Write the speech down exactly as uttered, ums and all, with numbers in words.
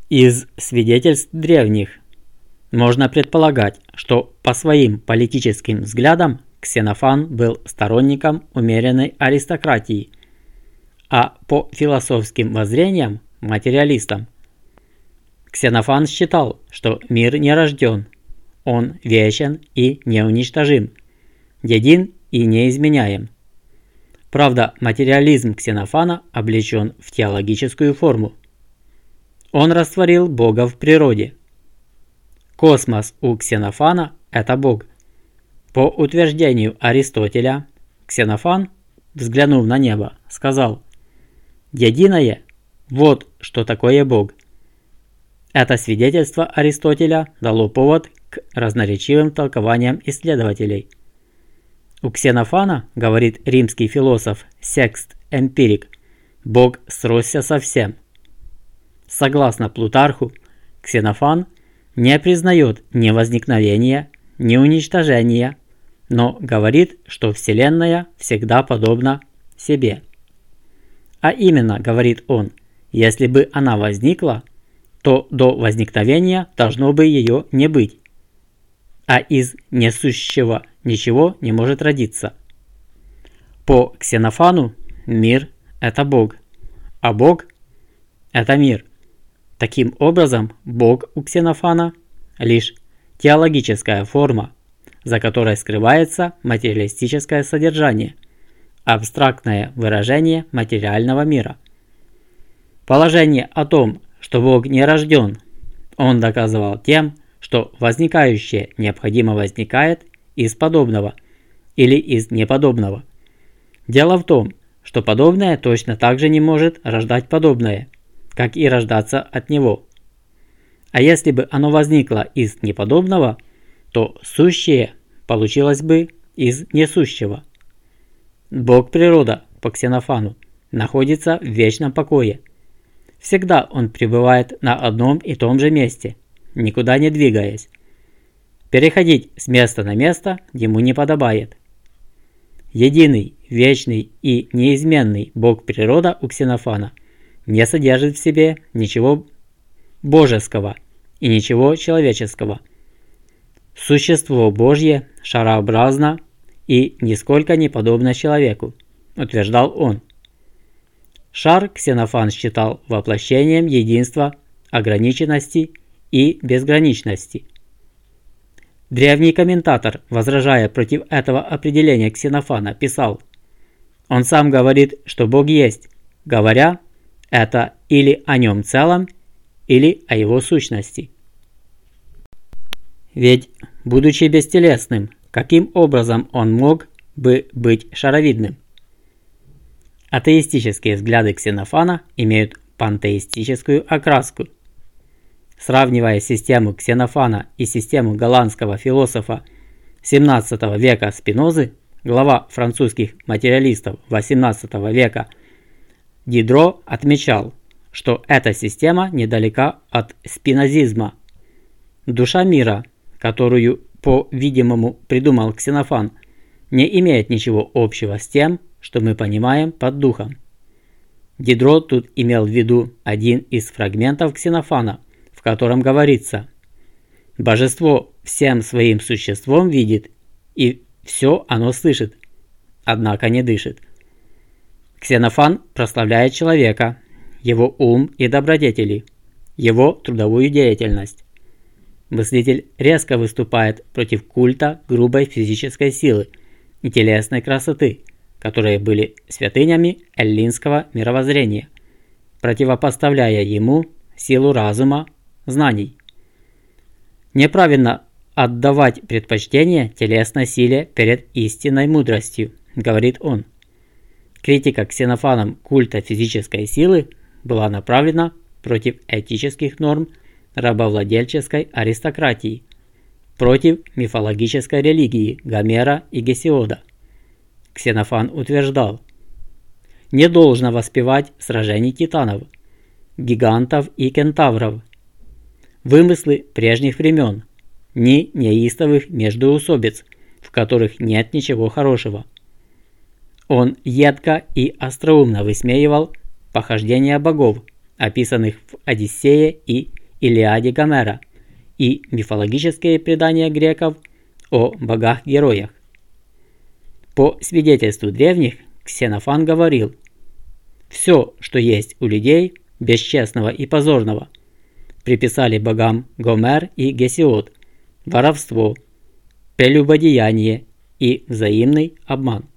Из свидетельств древних можно предполагать, что по своим политическим взглядам Ксенофан был сторонником умеренной аристократии, а по философским воззрениям – материалистом. Ксенофан считал, что мир не рожден, он вечен и неуничтожим, един и неизменяем. Правда, материализм Ксенофана облечен в теологическую форму. Он растворил Бога в природе. Космос у Ксенофана – это Бог. По утверждению Аристотеля, Ксенофан, взглянув на небо, сказал: «Единое – вот что такое Бог». Это свидетельство Аристотеля дало повод к разноречивым толкованиям исследователей. У Ксенофана, говорит римский философ Секст Эмпирик, Бог сросся со всем. Согласно Плутарху, Ксенофан не признает ни возникновения, ни уничтожения, но говорит, что Вселенная всегда подобна себе. А именно, говорит он, если бы она возникла, то до возникновения должно бы ее не быть, а из несущего ничего не может родиться. По Ксенофану мир – это Бог, а Бог – это мир. Таким образом, Бог у Ксенофана – лишь теологическая форма, за которой скрывается материалистическое содержание, абстрактное выражение материального мира. Положение о том, что Бог не рожден, он доказывал тем, что возникающее необходимо возникает из подобного или из неподобного. Дело в том, что подобное точно так же не может рождать подобное, как и рождаться от него. А если бы оно возникло из неподобного, то сущее получилось бы из несущего. Бог-природа по Ксенофану находится в вечном покое. Всегда он пребывает на одном и том же месте, никуда не двигаясь. Переходить с места на место ему не подобает. Единый, вечный и неизменный Бог-природа у Ксенофана не содержит в себе ничего божеского и ничего человеческого. Существо Божье шарообразно и нисколько не подобно человеку, утверждал он. Шар Ксенофан считал воплощением единства, ограниченности и безграничности. Древний комментатор, возражая против этого определения Ксенофана, писал: «Он сам говорит, что Бог есть, говоря это или о нем целом, или о его сущности». Ведь, будучи бестелесным, каким образом он мог бы быть шаровидным? Атеистические взгляды Ксенофана имеют пантеистическую окраску. Сравнивая систему Ксенофана и систему голландского философа семнадцатого века Спинозы, глава французских материалистов восемнадцатого века Дидро отмечал, что эта система недалека от спинозизма. Душа мира, которую, по-видимому, придумал Ксенофан, не имеет ничего общего с тем, что мы понимаем под духом. Дидро тут имел в виду один из фрагментов Ксенофана, в котором говорится: «Божество всем своим существом видит, и все оно слышит, однако не дышит». Ксенофан прославляет человека, его ум и добродетели, его трудовую деятельность. Мыслитель резко выступает против культа грубой физической силы и телесной красоты, которые были святынями эллинского мировоззрения, противопоставляя ему силу разума, знаний. Неправильно отдавать предпочтение телесной силе перед истинной мудростью, говорит он. Критика Ксенофаном культа физической силы была направлена против этических норм рабовладельческой аристократии, против мифологической религии Гомера и Гесиода. Ксенофан утверждал: не должно воспевать сражений титанов, гигантов и кентавров, вымыслы прежних времен, ни неистовых междоусобиц, в которых нет ничего хорошего. Он едко и остроумно высмеивал похождения богов, описанных в Одиссее и Илиаде Гомера и мифологические предания греков о богах-героях. По свидетельству древних, Ксенофан говорил: «Все, что есть у людей, бесчестного и позорного, приписали богам Гомер и Гесиод, воровство, прелюбодеяние и взаимный обман».